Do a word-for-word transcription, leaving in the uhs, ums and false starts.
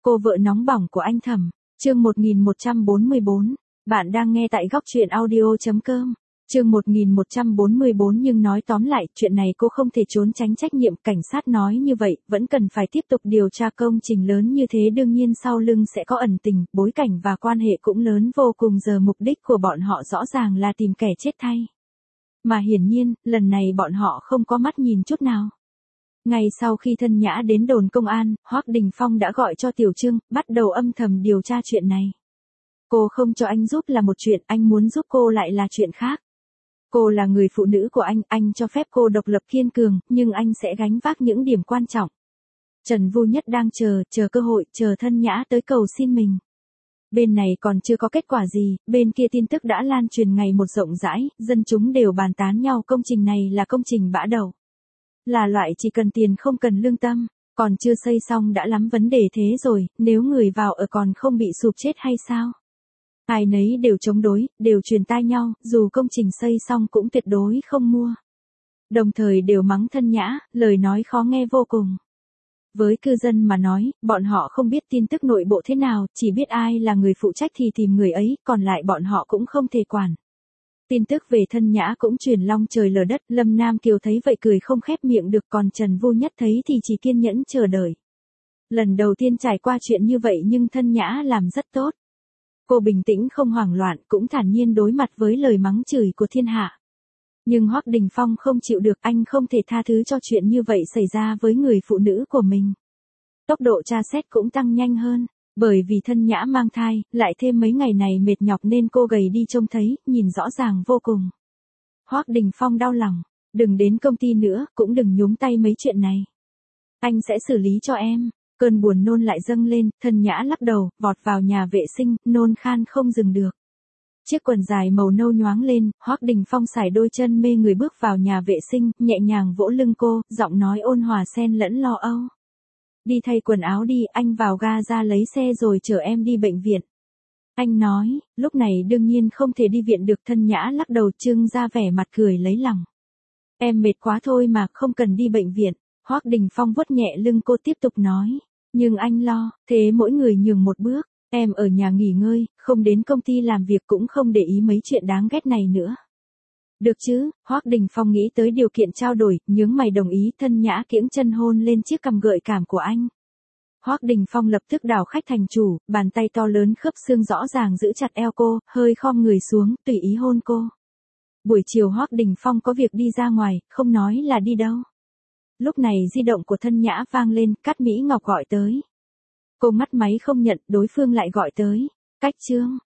Cô vợ nóng bỏng của anh Thẩm, chương một nghìn một trăm bốn mươi bốn. Bạn đang nghe tại góc truyện audio chấm com. Chương một nghìn một trăm bốn mươi bốn nhưng nói tóm lại, chuyện này cô không thể trốn tránh trách nhiệm, cảnh sát nói như vậy, vẫn cần phải tiếp tục điều tra, công trình lớn như thế đương nhiên sau lưng sẽ có ẩn tình, bối cảnh và quan hệ cũng lớn vô cùng, giờ mục đích của bọn họ rõ ràng là tìm kẻ chết thay. Mà hiển nhiên, lần này bọn họ không có mắt nhìn chút nào. Ngay sau khi Thân Nhã đến đồn công an, Hoắc Đình Phong đã gọi cho Tiểu Trương, bắt đầu âm thầm điều tra chuyện này. Cô không cho anh giúp là một chuyện, anh muốn giúp cô lại là chuyện khác. Cô là người phụ nữ của anh, anh cho phép cô độc lập kiên cường, nhưng anh sẽ gánh vác những điểm quan trọng. Trần Vu Nhất đang chờ, chờ cơ hội, chờ Thân Nhã tới cầu xin mình. Bên này còn chưa có kết quả gì, bên kia tin tức đã lan truyền ngày một rộng rãi, dân chúng đều bàn tán nhau, công trình này là công trình bã đầu. Là loại chỉ cần tiền không cần lương tâm, còn chưa xây xong đã lắm vấn đề thế rồi, nếu người vào ở còn không bị sụp chết hay sao? Ai nấy đều chống đối, đều truyền tai nhau, dù công trình xây xong cũng tuyệt đối không mua. Đồng thời đều mắng Thân Nhã, lời nói khó nghe vô cùng. Với cư dân mà nói, bọn họ không biết tin tức nội bộ thế nào, chỉ biết ai là người phụ trách thì tìm người ấy, còn lại bọn họ cũng không thể quản. Tin tức về Thân Nhã cũng truyền long trời lở đất, Lâm Nam Kiều thấy vậy cười không khép miệng được, còn Trần Vu Nhất thấy thì chỉ kiên nhẫn chờ đợi. Lần đầu tiên trải qua chuyện như vậy nhưng Thân Nhã làm rất tốt. Cô bình tĩnh không hoảng loạn, cũng thản nhiên đối mặt với lời mắng chửi của thiên hạ. Nhưng Hoắc Đình Phong không chịu được, anh không thể tha thứ cho chuyện như vậy xảy ra với người phụ nữ của mình. Tốc độ tra xét cũng tăng nhanh hơn, bởi vì Thân Nhã mang thai, lại thêm mấy ngày này mệt nhọc nên cô gầy đi trông thấy, nhìn rõ ràng vô cùng. Hoắc Đình Phong đau lòng, đừng đến công ty nữa, cũng đừng nhúng tay mấy chuyện này. Anh sẽ xử lý cho em. Cơn buồn nôn lại dâng lên, Thân Nhã lắc đầu, vọt vào nhà vệ sinh, nôn khan không dừng được. Chiếc quần dài màu nâu nhoáng lên, Hoắc Đình Phong sải đôi chân mê người bước vào nhà vệ sinh, nhẹ nhàng vỗ lưng cô, giọng nói ôn hòa xen lẫn lo âu. Đi thay quần áo đi, anh vào ga ra lấy xe rồi chở em đi bệnh viện. Anh nói, lúc này đương nhiên không thể đi viện được. Thân Nhã lắc đầu, trưng ra vẻ mặt cười lấy lòng. Em mệt quá thôi mà, không cần đi bệnh viện. Hoắc Đình Phong vuốt nhẹ lưng cô tiếp tục nói. Nhưng anh lo, thế mỗi người nhường một bước, em ở nhà nghỉ ngơi, không đến công ty làm việc cũng không để ý mấy chuyện đáng ghét này nữa. Được chứ, Hoắc Đình Phong nghĩ tới điều kiện trao đổi, nhướng mày đồng ý. Thân Nhã kiễng chân hôn lên chiếc cằm gợi cảm của anh. Hoắc Đình Phong lập tức đảo khách thành chủ, bàn tay to lớn khớp xương rõ ràng giữ chặt eo cô, hơi khom người xuống, tùy ý hôn cô. Buổi chiều Hoắc Đình Phong có việc đi ra ngoài, không nói là đi đâu. Lúc này di động của Thân Nhã vang lên, Cát Mỹ Ngọc gọi tới. Cô ngắt máy không nhận, đối phương lại gọi tới. Cách Trương,